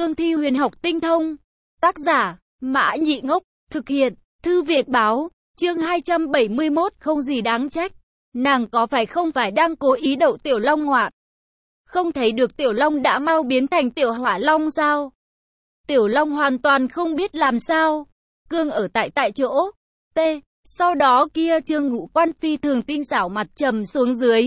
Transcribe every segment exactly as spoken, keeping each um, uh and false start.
Cương thi huyền học tinh thông. Tác giả, Mã Nhị Ngốc, thực hiện, Thư Việt Báo, chương hai trăm bảy mươi mốt, không gì đáng trách. Nàng có phải không phải đang cố ý đậu Tiểu Long ngoạn? Không thấy được Tiểu Long đã mau biến thành Tiểu Hỏa Long sao? Tiểu Long hoàn toàn không biết làm sao. Cương ở tại tại chỗ. T. Sau đó kia Trương Ngũ Quan phi thường tinh xảo mặt trầm xuống dưới.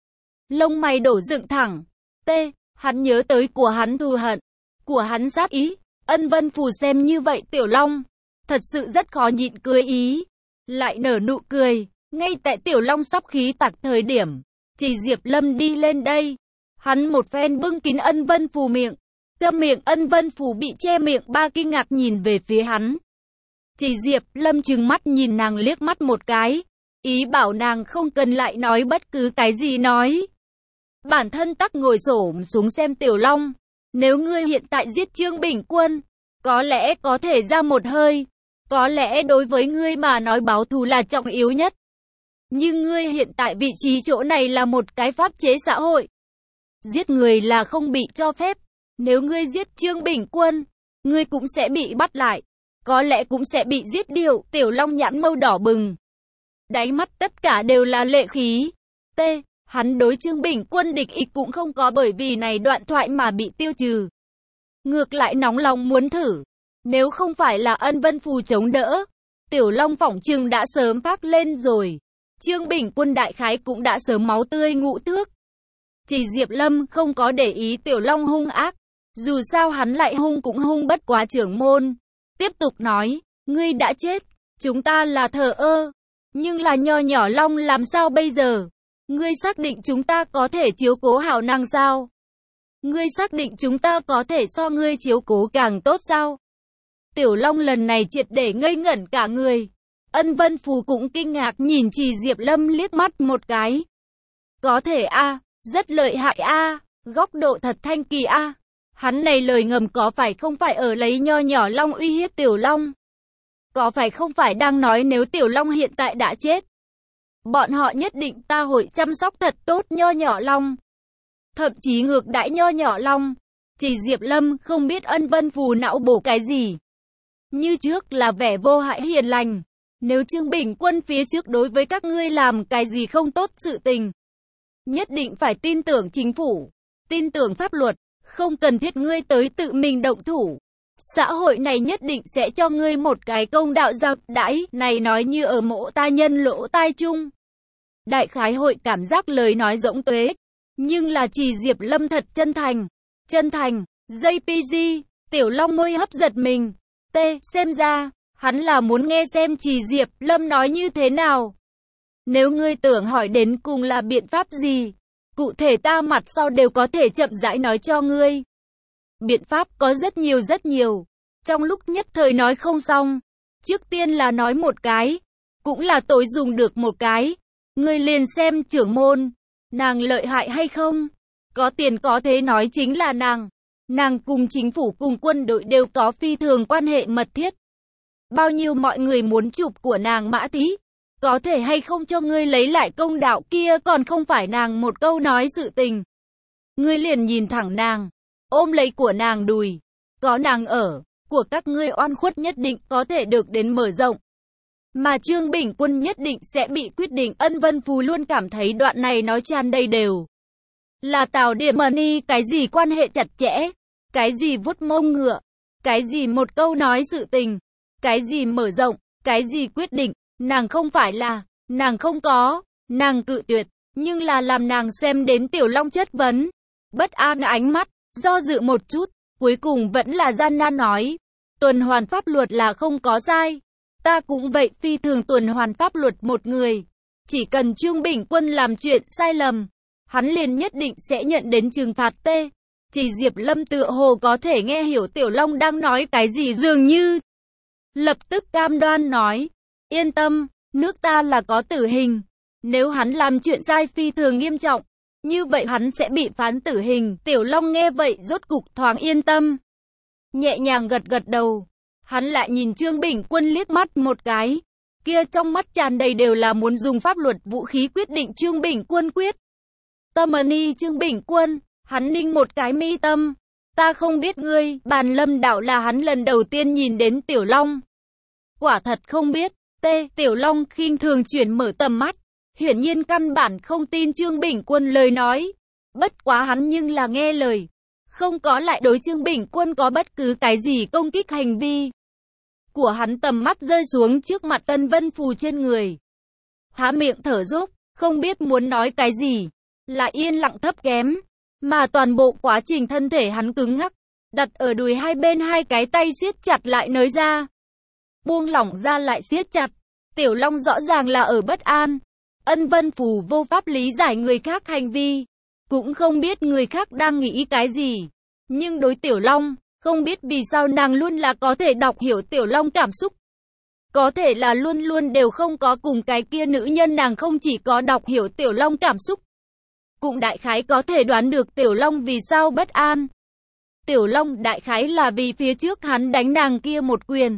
Lông mày đổ dựng thẳng. T. Hắn nhớ tới của hắn thù hận, của hắn sát ý. Ân Vân Phù xem như vậy Tiểu Long thật sự rất khó nhịn cười ý. Lại nở nụ cười. Ngay tại Tiểu Long sắp khí tạc thời điểm, chỉ Diệp Lâm đi lên đây. Hắn một phen bưng kín Ân Vân Phù miệng. Câm miệng Ân Vân Phù bị che miệng, ba kinh ngạc nhìn về phía hắn. Chỉ Diệp Lâm trừng mắt nhìn nàng liếc mắt một cái, ý bảo nàng không cần lại nói bất cứ cái gì nói. Bản thân tắc ngồi xổm xuống xem Tiểu Long. Nếu ngươi hiện tại giết Trương Bình Quân, có lẽ có thể ra một hơi. Có lẽ đối với ngươi mà nói báo thù là trọng yếu nhất. Nhưng ngươi hiện tại vị trí chỗ này là một cái pháp chế xã hội. Giết người là không bị cho phép. Nếu ngươi giết Trương Bình Quân, ngươi cũng sẽ bị bắt lại. Có lẽ cũng sẽ bị giết điệu. Tiểu Long nhãn mâu đỏ bừng. Đáy mắt tất cả đều là lệ khí. T. Hắn đối Trương Bình Quân địch ý cũng không có bởi vì này đoạn thoại mà bị tiêu trừ. Ngược lại nóng lòng muốn thử. Nếu không phải là Ân Vân Phù chống đỡ, Tiểu Long phỏng chừng đã sớm phát lên rồi. Trương Bình Quân đại khái cũng đã sớm máu tươi ngũ thước. Chỉ Diệp Lâm không có để ý Tiểu Long hung ác. Dù sao hắn lại hung cũng hung bất quá trưởng môn. Tiếp tục nói, ngươi đã chết, chúng ta là thờ ơ. Nhưng là nho nhỏ Long làm sao bây giờ? Ngươi xác định chúng ta có thể chiếu cố hảo nàng sao? Ngươi xác định chúng ta có thể so ngươi chiếu cố càng tốt sao? Tiểu Long lần này triệt để ngây ngẩn cả người. Ân Vân Phù cũng kinh ngạc nhìn Trì Diệp Lâm liếc mắt một cái. Có thể a, à, rất lợi hại a, à, góc độ thật thanh kỳ a. À. Hắn này lời ngầm có phải không phải ở lấy nho nhỏ Long uy hiếp Tiểu Long? Có phải không phải đang nói nếu Tiểu Long hiện tại đã chết, bọn họ nhất định ta hội chăm sóc thật tốt nho nhỏ Long. Thậm chí ngược đãi nho nhỏ Long. Chỉ Diệp Lâm không biết Ân Vân Phù não bổ cái gì. Như trước là vẻ vô hại hiền lành. Nếu Trương Bình Quân phía trước đối với các ngươi làm cái gì không tốt sự tình, nhất định phải tin tưởng chính phủ, tin tưởng pháp luật, không cần thiết ngươi tới tự mình động thủ. Xã hội này nhất định sẽ cho ngươi một cái công đạo giao đãi, này nói như ở mộ ta nhân lỗ tai chung. Đại khái hội cảm giác lời nói rỗng tuế, nhưng là Trì Diệp Lâm thật chân thành. Chân thành, gi pê giê, Tiểu Long môi hấp giật mình. T, xem ra, hắn là muốn nghe xem Trì Diệp Lâm nói như thế nào. Nếu ngươi tưởng hỏi đến cùng là biện pháp gì, cụ thể ta mặt sau đều có thể chậm rãi nói cho ngươi. Biện pháp có rất nhiều rất nhiều. Trong lúc nhất thời nói không xong. Trước tiên là nói một cái. Cũng là tối dùng được một cái. Ngươi liền xem trưởng môn. Nàng lợi hại hay không? Có tiền có thế nói chính là nàng. Nàng cùng chính phủ cùng quân đội đều có phi thường quan hệ mật thiết. Bao nhiêu mọi người muốn chụp của nàng mã thí. Có thể hay không cho ngươi lấy lại công đạo kia còn không phải nàng một câu nói sự tình. Ngươi liền nhìn thẳng nàng. Ôm lấy của nàng đùi. Có nàng ở, của các ngươi oan khuất nhất định có thể được đến mở rộng. Mà Trương Bình Quân nhất định sẽ bị quyết định. Ân Vân Phù luôn cảm thấy đoạn này nói tràn đầy đều là Tào Điểm Mani, cái gì quan hệ chặt chẽ, cái gì vuốt mông ngựa, cái gì một câu nói sự tình, cái gì mở rộng, cái gì quyết định, nàng không phải là, nàng không có, nàng cự tuyệt, nhưng là làm nàng xem đến Tiểu Long chất vấn, bất an ánh mắt, do dự một chút, cuối cùng vẫn là gian nan nói, tuần hoàn pháp luật là không có sai. Ta cũng vậy phi thường tuần hoàn pháp luật một người. Chỉ cần Trương Bình Quân làm chuyện sai lầm, hắn liền nhất định sẽ nhận đến trừng phạt. T. Chỉ Diệp Lâm tựa hồ có thể nghe hiểu Tiểu Long đang nói cái gì dường như. Lập tức cam đoan nói, yên tâm, nước ta là có tử hình. Nếu hắn làm chuyện sai phi thường nghiêm trọng, như vậy hắn sẽ bị phán tử hình. Tiểu Long nghe vậy rốt cục thoáng yên tâm. Nhẹ nhàng gật gật đầu. Hắn lại nhìn Trương Bình Quân liếc mắt một cái. Kia trong mắt tràn đầy đều là muốn dùng pháp luật vũ khí quyết định Trương Bình Quân quyết. Tâm ni Trương Bình Quân, hắn ninh một cái mi tâm. Ta không biết ngươi, Bàn Lâm Đạo là hắn lần đầu tiên nhìn đến Tiểu Long. Quả thật không biết. T. Tiểu Long khinh thường chuyển mở tầm mắt. Hiển nhiên căn bản không tin Trương Bình Quân lời nói. Bất quá hắn nhưng là nghe lời. Không có lại đối Trương Bình Quân có bất cứ cái gì công kích hành vi. Của hắn tầm mắt rơi xuống trước mặt Ân Vân Phù trên người. Há miệng thở dốc, không biết muốn nói cái gì. Là yên lặng thấp kém. Mà toàn bộ quá trình thân thể hắn cứng ngắc. Đặt ở đùi hai bên hai cái tay siết chặt lại nới ra. Buông lỏng ra lại siết chặt. Tiểu Long rõ ràng là ở bất an. Ân Vân Phù vô pháp lý giải người khác hành vi. Cũng không biết người khác đang nghĩ cái gì. Nhưng đối Tiểu Long, không biết vì sao nàng luôn là có thể đọc hiểu Tiểu Long cảm xúc. Có thể là luôn luôn đều không có cùng cái kia nữ nhân nàng không chỉ có đọc hiểu Tiểu Long cảm xúc. Cũng đại khái có thể đoán được Tiểu Long vì sao bất an. Tiểu Long đại khái là vì phía trước hắn đánh nàng kia một quyền.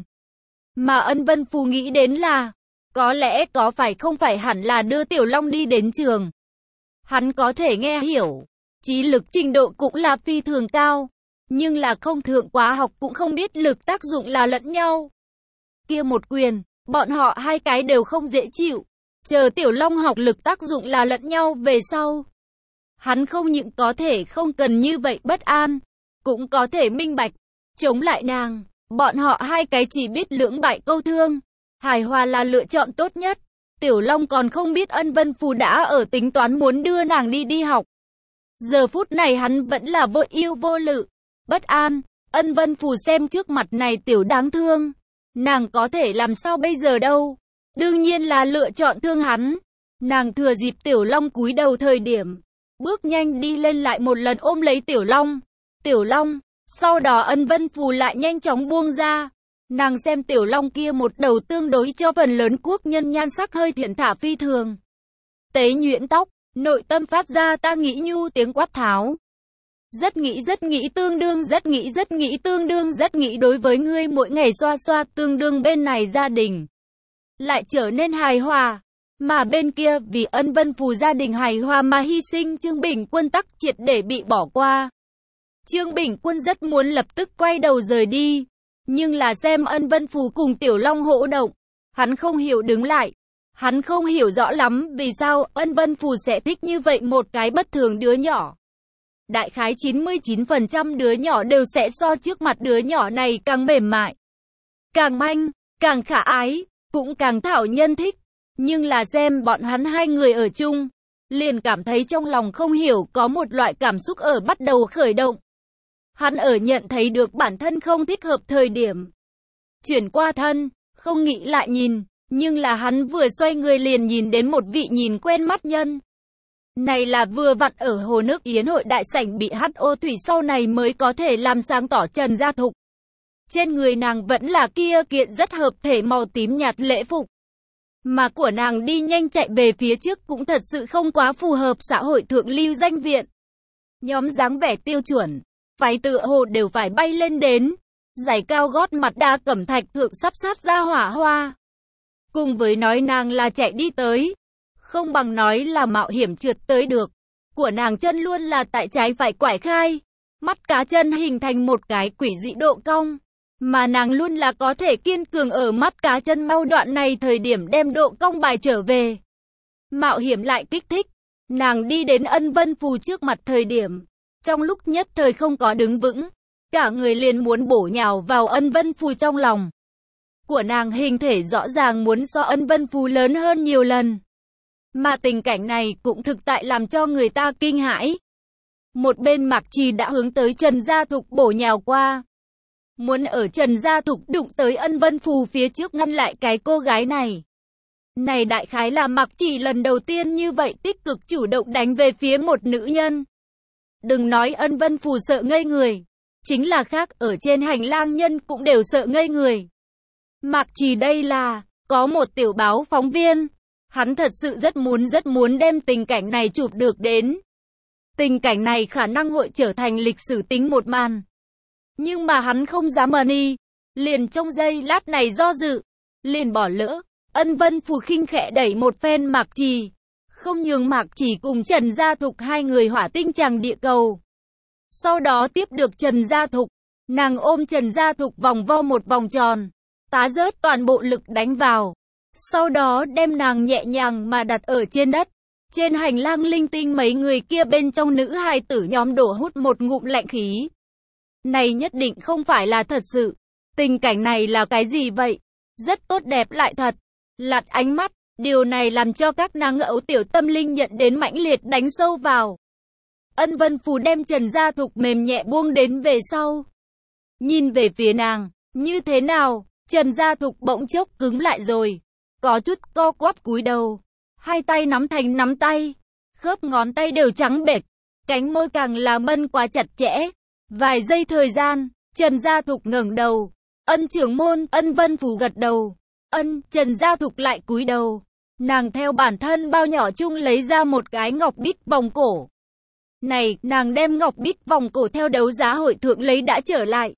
Mà Ân Vân Phù nghĩ đến là, có lẽ có phải không phải hẳn là đưa Tiểu Long đi đến trường. Hắn có thể nghe hiểu, trí lực trình độ cũng là phi thường cao, nhưng là không thượng quá học cũng không biết lực tác dụng là lẫn nhau. Kia một quyền, bọn họ hai cái đều không dễ chịu, chờ Tiểu Long học lực tác dụng là lẫn nhau về sau. Hắn không những có thể không cần như vậy bất an, cũng có thể minh bạch, chống lại nàng, bọn họ hai cái chỉ biết lưỡng bại câu thương, hài hòa là lựa chọn tốt nhất. Tiểu Long còn không biết Ân Vân Phù đã ở tính toán muốn đưa nàng đi đi học. Giờ phút này hắn vẫn là vô yêu vô lự, bất an. Ân Vân Phù xem trước mặt này tiểu đáng thương, nàng có thể làm sao bây giờ đâu. Đương nhiên là lựa chọn thương hắn. Nàng thừa dịp Tiểu Long cúi đầu thời điểm, bước nhanh đi lên lại một lần ôm lấy Tiểu Long. Tiểu Long, sau đó Ân Vân Phù lại nhanh chóng buông ra. Nàng xem Tiểu Long kia một đầu tương đối cho phần lớn quốc nhân nhan sắc hơi thiện thả phi thường. Tế nhuyễn tóc, nội tâm phát ra ta nghĩ nhu tiếng quát tháo. Rất nghĩ rất nghĩ tương đương rất nghĩ rất nghĩ tương đương rất nghĩ đối với ngươi mỗi ngày xoa xoa tương đương bên này gia đình. Lại trở nên hài hòa. Mà bên kia vì Ân Vân Phù gia đình hài hòa mà hy sinh Trương Bình Quân tắc triệt để bị bỏ qua. Trương Bình Quân rất muốn lập tức quay đầu rời đi. Nhưng là xem Ân Vân Phù cùng Tiểu Long hỗ động, hắn không hiểu đứng lại. Hắn không hiểu rõ lắm vì sao Ân Vân Phù sẽ thích như vậy một cái bất thường đứa nhỏ. Đại khái chín mươi chín phần trăm đứa nhỏ đều sẽ so trước mặt đứa nhỏ này càng mềm mại, càng manh, càng khả ái, cũng càng thảo nhân thích. Nhưng là xem bọn hắn hai người ở chung, liền cảm thấy trong lòng không hiểu có một loại cảm xúc ở bắt đầu khởi động. Hắn ở nhận thấy được bản thân không thích hợp thời điểm. Chuyển qua thân, không nghĩ lại nhìn, nhưng là hắn vừa xoay người liền nhìn đến một vị nhìn quen mắt nhân. Này là vừa vặn ở hồ nước yến hội đại sảnh bị hắt ô thủy sau này mới có thể làm sáng tỏ Trần Gia Thục. Trên người nàng vẫn là kia kiện rất hợp thể màu tím nhạt lễ phục. Mà của nàng đi nhanh chạy về phía trước cũng thật sự không quá phù hợp xã hội thượng lưu danh viện. Nhóm dáng vẻ tiêu chuẩn, váy tựa hồ đều phải bay lên đến, giày cao gót mặt đa cẩm thạch thượng sắp sát ra hỏa hoa. Cùng với nói nàng là chạy đi tới, không bằng nói là mạo hiểm trượt tới được. Của nàng chân luôn là tại trái phải quải khai, mắt cá chân hình thành một cái quỷ dị độ cong. Mà nàng luôn là có thể kiên cường ở mắt cá chân mau đoạn này thời điểm đem độ cong bài trở về. Mạo hiểm lại kích thích. Nàng đi đến Ân Vân Phù trước mặt thời điểm, trong lúc nhất thời không có đứng vững, cả người liền muốn bổ nhào vào Ân Vân Phù trong lòng. Của nàng hình thể rõ ràng muốn so Ân Vân Phù lớn hơn nhiều lần. Mà tình cảnh này cũng thực tại làm cho người ta kinh hãi. Một bên Mạc Trì đã hướng tới Trần Gia Thục bổ nhào qua. Muốn ở Trần Gia Thục đụng tới Ân Vân Phù phía trước ngăn lại cái cô gái này. Này đại khái là Mạc Trì lần đầu tiên như vậy tích cực chủ động đánh về phía một nữ nhân. Đừng nói Ân Vân Phù sợ ngây người, chính là khác ở trên hành lang nhân cũng đều sợ ngây người. Mạc Trì đây là, có một tiểu báo phóng viên, hắn thật sự rất muốn rất muốn đem tình cảnh này chụp được đến. Tình cảnh này khả năng hội trở thành lịch sử tính một màn. Nhưng mà hắn không dám ẩn y, liền trong giây lát này do dự, liền bỏ lỡ. Ân Vân Phù khinh khẽ đẩy một phen Mạc Trì, không nhường Mạc Trì cùng Trần Gia Thục hai người hỏa tinh chẳng địa cầu. Sau đó tiếp được Trần Gia Thục. Nàng ôm Trần Gia Thục vòng vo một vòng tròn, tá rớt toàn bộ lực đánh vào. Sau đó đem nàng nhẹ nhàng mà đặt ở trên đất. Trên hành lang linh tinh mấy người kia bên trong nữ hài tử nhóm đổ hút một ngụm lạnh khí. Này nhất định không phải là thật sự. Tình cảnh này là cái gì vậy? Rất tốt đẹp lại thật. Lạt ánh mắt, điều này làm cho các nàng ấu tiểu tâm linh nhận đến mãnh liệt đánh sâu vào. Ân Vân Phù đem Trần Gia Thục mềm nhẹ buông đến về sau. Nhìn về phía nàng, như thế nào? Trần Gia Thục bỗng chốc cứng lại rồi. Có chút co quắp cúi đầu. Hai tay nắm thành nắm tay. Khớp ngón tay đều trắng bệch. Cánh môi càng là mân quá chặt chẽ. Vài giây thời gian, Trần Gia Thục ngẩng đầu. Ân trưởng môn, Ân Vân Phù gật đầu. Ân, Trần Gia Thục lại cúi đầu. Nàng theo bản thân bao nhỏ chung lấy ra một cái ngọc bích vòng cổ. Này, nàng đem ngọc bích vòng cổ theo đấu giá hội thượng lấy đã trở lại.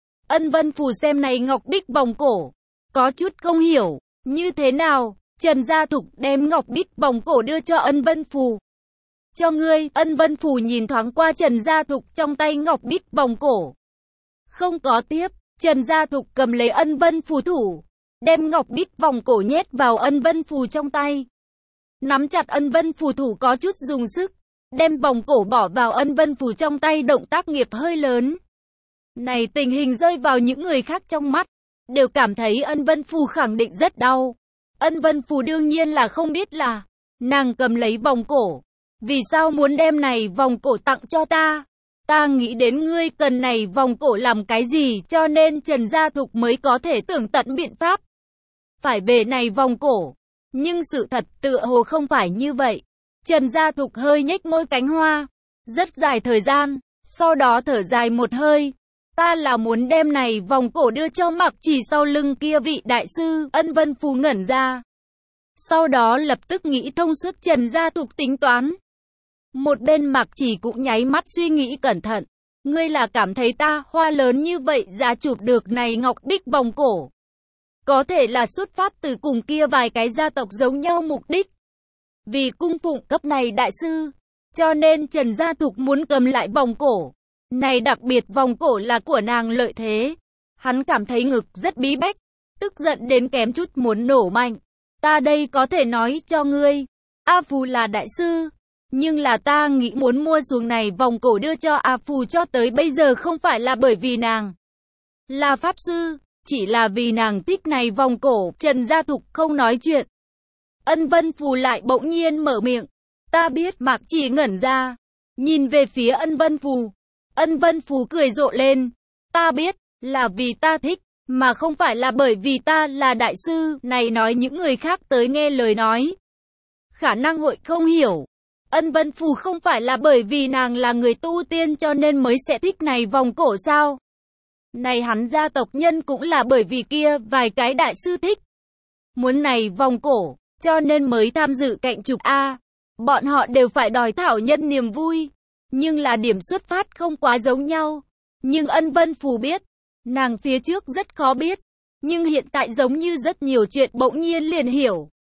Ân Vân Phù xem này ngọc bích vòng cổ. Có chút không hiểu, như thế nào? Trần Gia Thục đem ngọc bích vòng cổ đưa cho Ân Vân Phù. Cho ngươi, Ân Vân Phù nhìn thoáng qua Trần Gia Thục trong tay ngọc bích vòng cổ. Không có tiếp, Trần Gia Thục cầm lấy Ân Vân Phù thủ. Đem ngọc bích vòng cổ nhét vào Ân Vân Phù trong tay. Nắm chặt Ân Vân Phù thủ có chút dùng sức. Đem vòng cổ bỏ vào Ân Vân Phù trong tay, động tác nghiệp hơi lớn. Này tình hình rơi vào những người khác trong mắt. Đều cảm thấy Ân Vân Phù khẳng định rất đau. Ân Vân Phù đương nhiên là không biết là. Nàng cầm lấy vòng cổ. Vì sao muốn đem này vòng cổ tặng cho ta? Ta nghĩ đến ngươi cần này vòng cổ làm cái gì, cho nên Trần Gia Thục mới có thể tưởng tận biện pháp. Phải về này vòng cổ. Nhưng sự thật tựa hồ không phải như vậy. Trần Gia Thục hơi nhếch môi cánh hoa. Rất dài thời gian. Sau đó thở dài một hơi. Ta là muốn đem này vòng cổ đưa cho Mặc Chỉ sau lưng kia vị đại sư. Ân Vân Phù ngẩn ra. Sau đó lập tức nghĩ thông suốt Trần Gia Thục tính toán. Một bên Mặc Chỉ cũng nháy mắt suy nghĩ cẩn thận. Ngươi là cảm thấy ta hoa lớn như vậy giá chụp được này ngọc bích vòng cổ. Có thể là xuất phát từ cùng kia vài cái gia tộc giống nhau mục đích. Vì cung phụng cấp này đại sư, cho nên Trần Gia Thục muốn cầm lại vòng cổ. Này đặc biệt vòng cổ là của nàng lợi thế. Hắn cảm thấy ngực rất bí bách, tức giận đến kém chút muốn nổ mạnh. Ta đây có thể nói cho ngươi, A Phù là đại sư, nhưng là ta nghĩ muốn mua xuống này vòng cổ đưa cho A Phù cho tới bây giờ không phải là bởi vì nàng là pháp sư, chỉ là vì nàng thích này vòng cổ. Trần Gia Thục không nói chuyện. Ân Vân Phù lại bỗng nhiên mở miệng. Ta biết. Mạc Chỉ ngẩn ra, nhìn về phía Ân Vân Phù. Ân Vân Phù cười rộ lên. Ta biết, là vì ta thích, mà không phải là bởi vì ta là đại sư. Này nói những người khác tới nghe lời nói, khả năng hội không hiểu. Ân Vân Phù không phải là bởi vì nàng là người tu tiên cho nên mới sẽ thích này vòng cổ sao? Này hắn gia tộc nhân cũng là bởi vì kia vài cái đại sư thích muốn này vòng cổ, cho nên mới tham dự cạnh chụp A. Bọn họ đều phải đòi thảo nhân niềm vui, nhưng là điểm xuất phát không quá giống nhau. Nhưng Ân Vân Phù biết, nàng phía trước rất khó biết, nhưng hiện tại giống như rất nhiều chuyện bỗng nhiên liền hiểu.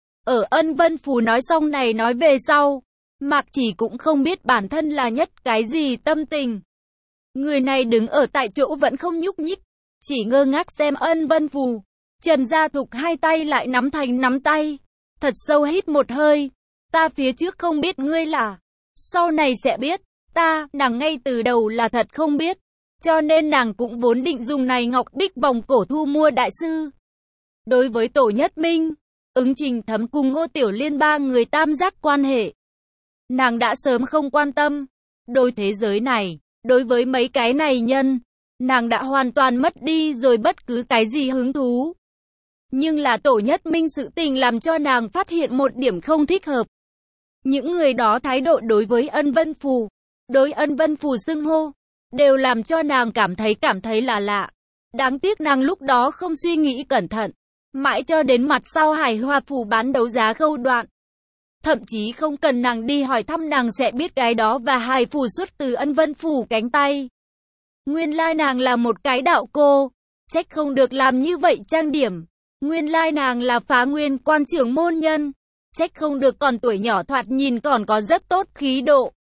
Ở Ân Vân Phù nói xong này nói về sau, Mạc Chỉ cũng không biết bản thân là nhất cái gì tâm tình. Người này đứng ở tại chỗ vẫn không nhúc nhích, chỉ ngơ ngác xem Ân Vân Phù. Trần Gia Thục hai tay lại nắm thành nắm tay, thật sâu hít một hơi. Ta phía trước không biết ngươi là, sau này sẽ biết. Ta, nàng ngay từ đầu là thật không biết, cho nên nàng cũng vốn định dùng này ngọc bích vòng cổ thu mua đại sư. Đối với Tổ Nhất Minh, Ứng Trình Thấm cùng Ngô Tiểu Liên ba người tam giác quan hệ, nàng đã sớm không quan tâm. Đối thế giới này, đối với mấy cái này nhân, nàng đã hoàn toàn mất đi rồi bất cứ cái gì hứng thú. Nhưng là Tổ Nhất Minh sự tình làm cho nàng phát hiện một điểm không thích hợp. Những người đó thái độ đối với Ân Vân Phù, đối Ân Vân Phù xưng hô, đều làm cho nàng cảm thấy cảm thấy là lạ. Đáng tiếc nàng lúc đó không suy nghĩ cẩn thận, mãi cho đến mặt sau Hải Hoa Phù bán đấu giá khâu đoạn. Thậm chí không cần nàng đi hỏi thăm nàng sẽ biết cái đó và Hải Phù xuất từ Ân Vân Phù cánh tay. Nguyên lai nàng là một cái đạo cô, trách không được làm như vậy trang điểm. Nguyên lai nàng là Phá Nguyên quan trưởng môn nhân, trách không được còn tuổi nhỏ thoạt nhìn còn có rất tốt khí độ.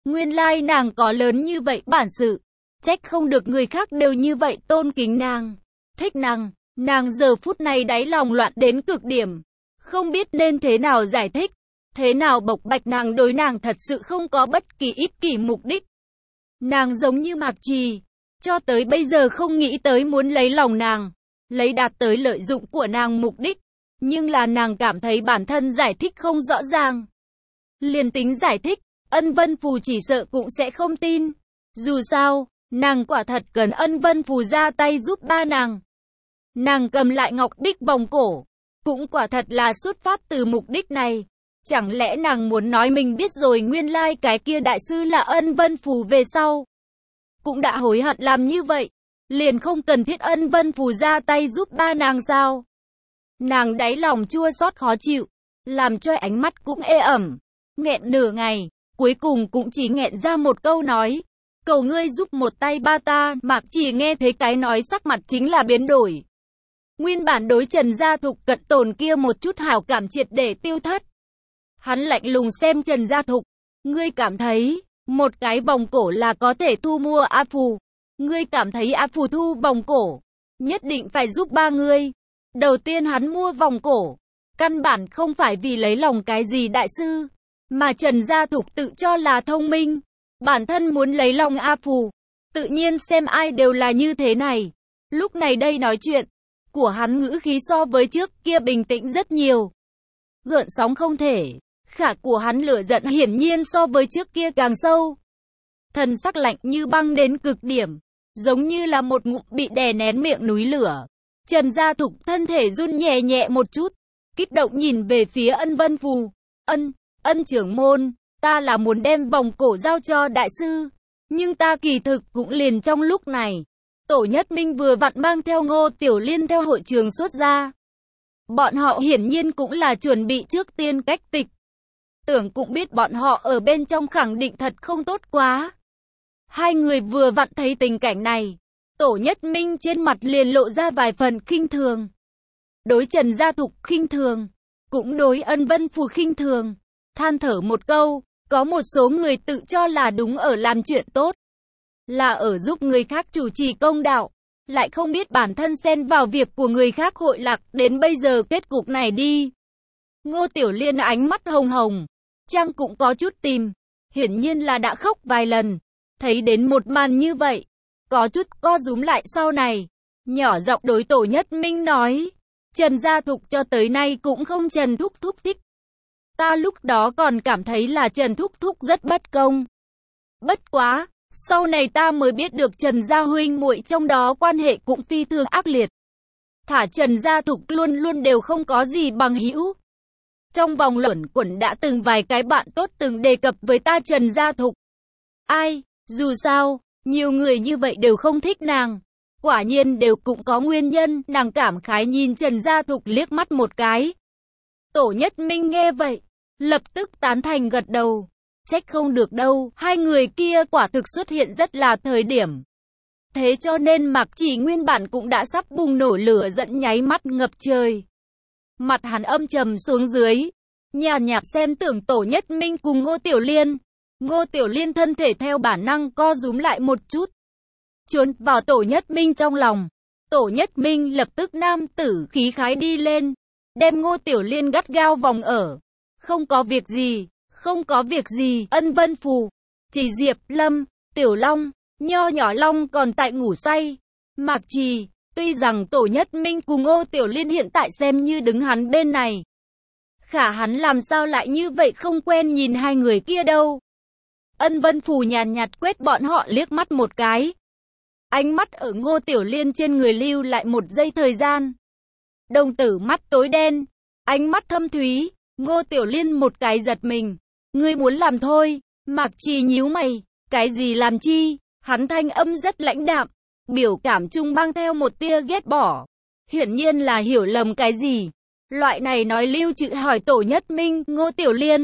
Nguyên lai nàng có lớn như vậy bản sự. Trách không được người khác đều như vậy tôn kính nàng, thích nàng. Nàng giờ phút này đáy lòng loạn đến cực điểm. Không biết nên thế nào giải thích, thế nào bộc bạch nàng đối nàng thật sự không có bất kỳ ích kỷ mục đích. Nàng giống như Mạc Trì, cho tới bây giờ không nghĩ tới muốn lấy lòng nàng, lấy đạt tới lợi dụng của nàng mục đích. Nhưng là nàng cảm thấy bản thân giải thích không rõ ràng. Liền tính giải thích, Ân Vân Phù chỉ sợ cũng sẽ không tin. Dù sao, nàng quả thật cần Ân Vân Phù ra tay giúp ba nàng. Nàng cầm lại ngọc bích vòng cổ, cũng quả thật là xuất phát từ mục đích này. Chẳng lẽ nàng muốn nói mình biết rồi nguyên lai cái kia đại sư là Ân Vân Phù về sau cũng đã hối hận làm như vậy, liền không cần thiết Ân Vân Phù ra tay giúp ba nàng sao? Nàng đáy lòng chua xót khó chịu, làm cho ánh mắt cũng ê ẩm, nghẹn nửa ngày, cuối cùng cũng chỉ nghẹn ra một câu nói, cầu ngươi giúp một tay ba ta. Mạc Trì nghe thấy cái nói sắc mặt chính là biến đổi. Nguyên bản đối Trần Gia Thục cận tồn kia một chút hảo cảm triệt để tiêu thất. Hắn lạnh lùng xem Trần Gia Thục, ngươi cảm thấy một cái vòng cổ là có thể thu mua A Phù? Ngươi cảm thấy A Phù thu vòng cổ nhất định phải giúp ba ngươi? Đầu tiên hắn mua vòng cổ, căn bản không phải vì lấy lòng cái gì đại sư, mà Trần Gia Thục tự cho là thông minh, bản thân muốn lấy lòng A Phù, tự nhiên xem ai đều là như thế này. Lúc này đây nói chuyện của hắn ngữ khí so với trước kia bình tĩnh rất nhiều, gợn sóng không thể. Khả của hắn lửa giận hiển nhiên so với trước kia càng sâu, thần sắc lạnh như băng đến cực điểm, giống như là một ngụm bị đè nén miệng núi lửa. Trần Gia Thục thân thể run nhẹ nhẹ một chút, kích động nhìn về phía Ân Vân Phù. Ân, ân trưởng môn, ta là muốn đem vòng cổ giao cho đại sư, nhưng ta kỳ thực cũng liền trong lúc này. Tổ Nhất Minh vừa vặn mang theo Ngô Tiểu Liên theo hội trường xuất ra. Bọn họ hiển nhiên cũng là chuẩn bị trước tiên cách tịch. Tưởng cũng biết bọn họ ở bên trong khẳng định thật không tốt quá. Hai người vừa vặn thấy tình cảnh này, Tổ Nhất Minh trên mặt liền lộ ra vài phần khinh thường. Đối Trần Gia Thục khinh thường, cũng đối Ân Vân Phù khinh thường, than thở một câu, có một số người tự cho là đúng ở làm chuyện tốt, là ở giúp người khác chủ trì công đạo, lại không biết bản thân xen vào việc của người khác hội lạc đến bây giờ kết cục này đi. Ngô Tiểu Liên ánh mắt hồng hồng, Trang cũng có chút tìm, hiển nhiên là đã khóc vài lần, thấy đến một màn như vậy, có chút co rúm lại sau này, nhỏ giọng đối Tổ Nhất Minh nói, Trần Gia Thục cho tới nay cũng không Trần Thúc Thúc thích. Ta lúc đó còn cảm thấy là Trần Thúc Thúc rất bất công. Bất quá, sau này ta mới biết được Trần Gia huynh muội trong đó quan hệ cũng phi thường ác liệt. Thả Trần Gia Thục luôn luôn đều không có gì bằng hữu. Trong vòng luẩn quẩn đã từng vài cái bạn tốt từng đề cập với ta Trần Gia Thục. Ai, dù sao, nhiều người như vậy đều không thích nàng. Quả nhiên đều cũng có nguyên nhân, nàng cảm khái nhìn Trần Gia Thục liếc mắt một cái. Tổ Nhất Minh nghe vậy, lập tức tán thành gật đầu. Trách không được đâu, hai người kia quả thực xuất hiện rất là thời điểm. Thế cho nên Mạc Trì nguyên bản cũng đã sắp bùng nổ lửa giận nháy mắt ngập trời. Mặt hắn âm trầm xuống dưới, nhàn nhạt xem tưởng Tổ Nhất Minh cùng Ngô Tiểu Liên. Ngô Tiểu Liên thân thể theo bản năng co rúm lại một chút, trốn vào Tổ Nhất Minh trong lòng. Tổ Nhất Minh lập tức nam tử khí khái đi lên, đem Ngô Tiểu Liên gắt gao vòng ở. Không có việc gì, không có việc gì, Ân Vân Phù, chỉ Diệp Lâm, Tiểu Long, nho nhỏ Long còn tại ngủ say. Mạc Trì, tuy rằng Tổ Nhất Minh cùng Ngô Tiểu Liên hiện tại xem như đứng hắn bên này, khả hắn làm sao lại như vậy không quen nhìn hai người kia đâu. Ân Vân Phù nhàn nhạt quét bọn họ liếc mắt một cái. Ánh mắt ở Ngô Tiểu Liên trên người lưu lại một giây thời gian. Đồng tử mắt tối đen, ánh mắt thâm thúy, Ngô Tiểu Liên một cái giật mình. Ngươi muốn làm thôi. Mạc Trì nhíu mày, cái gì làm chi? Hắn thanh âm rất lãnh đạm, biểu cảm trung mang theo một tia ghét bỏ. Hiển nhiên là hiểu lầm cái gì. Loại này nói lưu trữ hỏi Tổ Nhất Minh, Ngô Tiểu Liên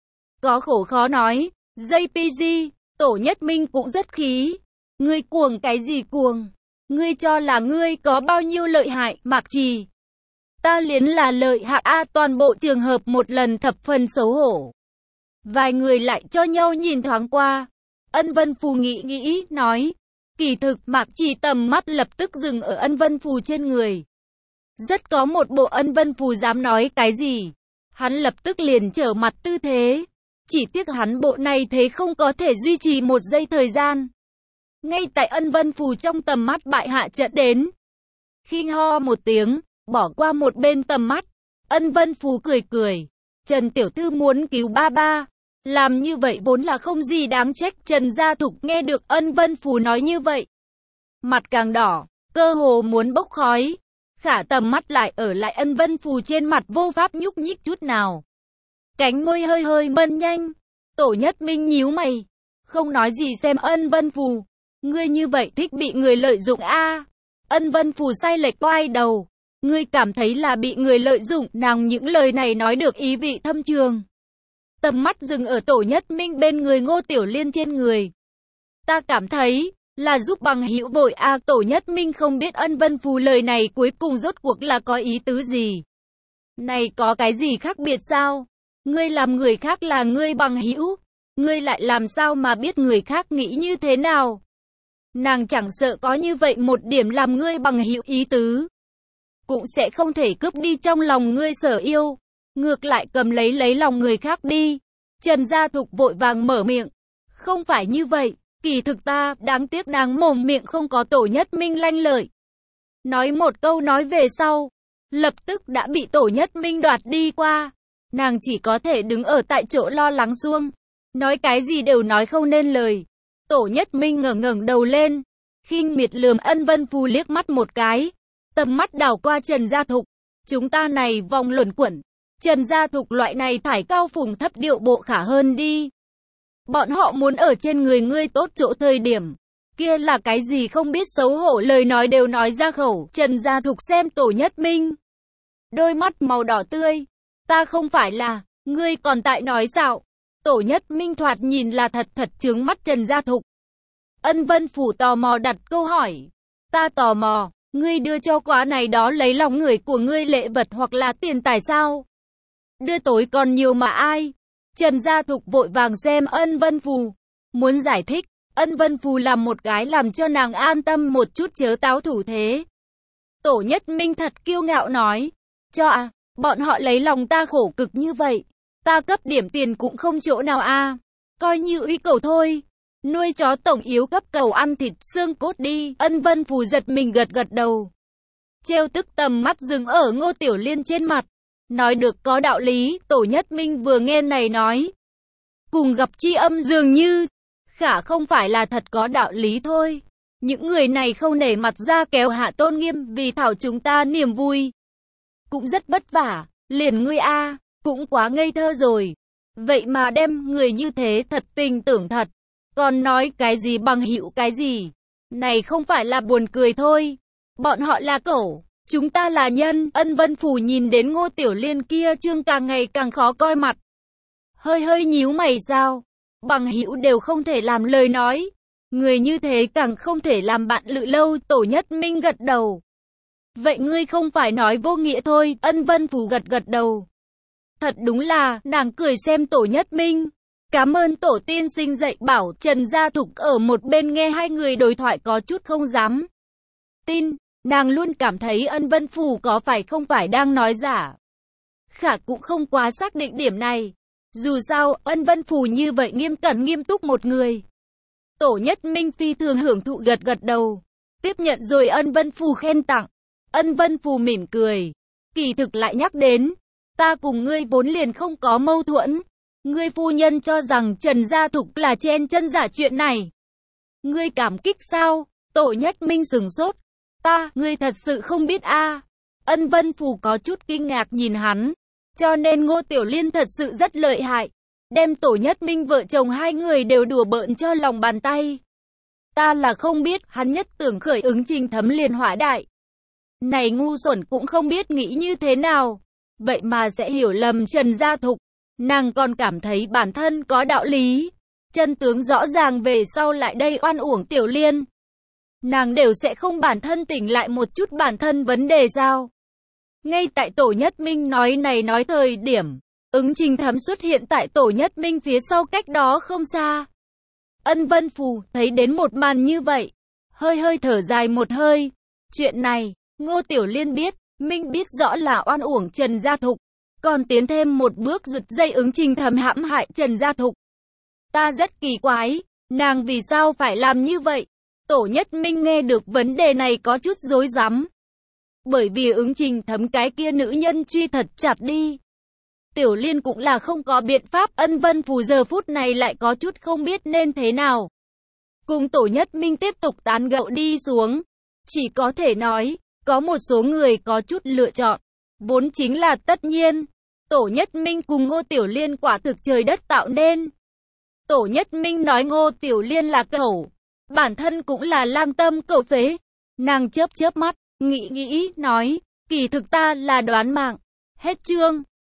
có khổ khó nói. gi pê giê, Tổ Nhất Minh cũng rất khí. Ngươi cuồng cái gì cuồng? Ngươi cho là ngươi có bao nhiêu lợi hại, Mạc Trì? Ta liến là lợi hại a, toàn bộ trường hợp một lần thập phần xấu hổ. Vài người lại cho nhau nhìn thoáng qua. Ân Vân Phù nghĩ nghĩ, nói. Kỳ thực, Mạc Trì tầm mắt lập tức dừng ở Ân Vân Phù trên người. Rất có một bộ Ân Vân Phù dám nói cái gì. Hắn lập tức liền trở mặt tư thế. Chỉ tiếc hắn bộ này thế không có thể duy trì một giây thời gian. Ngay tại Ân Vân Phù trong tầm mắt bại hạ trận đến. Khi ho một tiếng, bỏ qua một bên tầm mắt. Ân Vân Phù cười cười. Trần tiểu thư muốn cứu ba ba. Làm như vậy vốn là không gì đáng trách. Trần Gia Thục nghe được Ân Vân Phù nói như vậy. Mặt càng đỏ, cơ hồ muốn bốc khói. Khả tầm mắt lại ở lại Ân Vân Phù trên mặt vô pháp nhúc nhích chút nào. Cánh môi hơi hơi mân nhanh. Tổ Nhất Minh nhíu mày. Không nói gì xem Ân Vân Phù. Ngươi như vậy thích bị người lợi dụng a à? Ân Vân Phù sai lệch oai đầu. Ngươi cảm thấy là bị người lợi dụng. Nàng những lời này nói được ý vị thâm trường. Tầm mắt dừng ở Tổ Nhất Minh bên người Ngô Tiểu Liên trên người. Ta cảm thấy là giúp bằng hữu vội a à, Tổ Nhất Minh không biết Ân Vân Phù lời này cuối cùng rốt cuộc là có ý tứ gì. Này có cái gì khác biệt sao? Ngươi làm người khác là ngươi bằng hữu. Ngươi lại làm sao mà biết người khác nghĩ như thế nào? Nàng chẳng sợ có như vậy một điểm làm ngươi bằng hữu ý tứ. Cũng sẽ không thể cướp đi trong lòng ngươi sở yêu. Ngược lại cầm lấy lấy lòng người khác đi. Trần Gia Thục vội vàng mở miệng. Không phải như vậy. Kỳ thực ta, đáng tiếc nàng mồm miệng không có Tổ Nhất Minh lanh lợi. Nói một câu nói về sau. Lập tức đã bị Tổ Nhất Minh đoạt đi qua. Nàng chỉ có thể đứng ở tại chỗ lo lắng xuông. Nói cái gì đều nói không nên lời. Tổ Nhất Minh ngẩng ngẩng đầu lên. Khinh miệt lườm Ân Vân Phù liếc mắt một cái. Tầm mắt đảo qua Trần Gia Thục. Chúng ta này vòng luẩn quẩn. Trần Gia Thục loại này thải cao phùng thấp điệu bộ khả hơn đi. Bọn họ muốn ở trên người ngươi tốt chỗ thời điểm. Kia là cái gì không biết xấu hổ lời nói đều nói ra khẩu. Trần Gia Thục xem Tổ Nhất Minh. Đôi mắt màu đỏ tươi. Ta không phải là, ngươi còn tại nói xạo. Tổ Nhất Minh thoạt nhìn là thật thật chướng mắt Trần Gia Thục. Ân Vân Phù tò mò đặt câu hỏi. Ta tò mò, ngươi đưa cho quá này đó lấy lòng người của ngươi lễ vật hoặc là tiền tài sao? Đưa tối còn nhiều mà ai? Trần Gia Thục vội vàng xem Ân Vân Phù. Muốn giải thích, Ân Vân Phù làm một cái làm cho nàng an tâm một chút chớ táo thủ thế. Tổ Nhất Minh thật kiêu ngạo nói. Cho à, bọn họ lấy lòng ta khổ cực như vậy. Ta cấp điểm tiền cũng không chỗ nào a à. Coi như uy cầu thôi. Nuôi chó tổng yếu cấp cầu ăn thịt xương cốt đi. Ân Vân Phù giật mình gật gật đầu. Trêu tức tầm mắt dừng ở Ngô Tiểu Liên trên mặt. Nói được có đạo lý. Tổ Nhất Minh vừa nghe này nói. Cùng gặp chi âm dường như. Khả không phải là thật có đạo lý thôi. Những người này không nể mặt ra kéo hạ tôn nghiêm vì thảo chúng ta niềm vui. Cũng rất vất vả. Liền ngươi a à, cũng quá ngây thơ rồi. Vậy mà đem người như thế thật tình tưởng thật. Còn nói cái gì bằng hữu cái gì. Này không phải là buồn cười thôi. Bọn họ là cẩu. Chúng ta là nhân. Ân Vân Phù nhìn đến Ngô Tiểu Liên kia trương càng ngày càng khó coi mặt. Hơi hơi nhíu mày sao. Bằng hữu đều không thể làm lời nói. Người như thế càng không thể làm bạn lự lâu. Tổ Nhất Minh gật đầu. Vậy ngươi không phải nói vô nghĩa thôi. Ân Vân Phù gật gật đầu. Thật đúng là, nàng cười xem Tổ Nhất Minh. Cảm ơn Tổ tiên sinh dạy bảo. Trần Gia Thục ở một bên nghe hai người đối thoại có chút không dám tin. Nàng luôn cảm thấy Ân Vân Phù có phải không phải đang nói giả. Khả cũng không quá xác định điểm này. Dù sao, Ân Vân Phù như vậy nghiêm cẩn nghiêm túc một người. Tổ Nhất Minh phi thường hưởng thụ gật gật đầu. Tiếp nhận rồi Ân Vân Phù khen tặng. Ân Vân Phù mỉm cười. Kỳ thực lại nhắc đến. Ta cùng ngươi vốn liền không có mâu thuẫn. Ngươi phu nhân cho rằng Trần Gia Thục là chen chân giả chuyện này. Ngươi cảm kích sao? Tổ Nhất Minh sừng sốt. Ta, ngươi thật sự không biết a à. Ân Vân Phù có chút kinh ngạc nhìn hắn. Cho nên Ngô Tiểu Liên thật sự rất lợi hại. Đem Tổ Nhất Minh vợ chồng hai người đều đùa bỡn cho lòng bàn tay. Ta là không biết, hắn nhất tưởng khởi ứng Trình Thấm liền hỏa đại. Này ngu xuẩn cũng không biết nghĩ như thế nào. Vậy mà sẽ hiểu lầm Trần Gia Thục. Nàng còn cảm thấy bản thân có đạo lý. Chân tướng rõ ràng về sau lại đây oan uổng Tiểu Liên. Nàng đều sẽ không bản thân tỉnh lại một chút bản thân vấn đề sao. Ngay tại Tổ Nhất Minh nói này nói thời điểm. Ứng Trình Thấm xuất hiện tại Tổ Nhất Minh phía sau cách đó không xa. Ân Vân Phù thấy đến một màn như vậy, hơi hơi thở dài một hơi. Chuyện này, Ngô Tiểu Liên biết, Minh biết rõ là oan uổng Trần Gia Thục, còn tiến thêm một bước giật dây Ứng Trình Thấm hãm hại Trần Gia Thục. Ta rất kỳ quái, nàng vì sao phải làm như vậy? Tổ Nhất Minh nghe được vấn đề này có chút rối rắm. Bởi vì Ứng Trình Thấm cái kia nữ nhân truy thật chặt đi. Tiểu Liên cũng là không có biện pháp, Ân Vân Phù giờ phút này lại có chút không biết nên thế nào. Cùng Tổ Nhất Minh tiếp tục tán gẫu đi xuống. Chỉ có thể nói, có một số người có chút lựa chọn. Vốn chính là tất nhiên. Tổ Nhất Minh cùng Ngô Tiểu Liên quả thực trời đất tạo nên. Tổ Nhất Minh nói Ngô Tiểu Liên là cẩu. Bản thân cũng là lang tâm cẩu phế. Nàng chớp chớp mắt, nghĩ nghĩ, nói, kỳ thực ta là đoán mạng. Hết chương.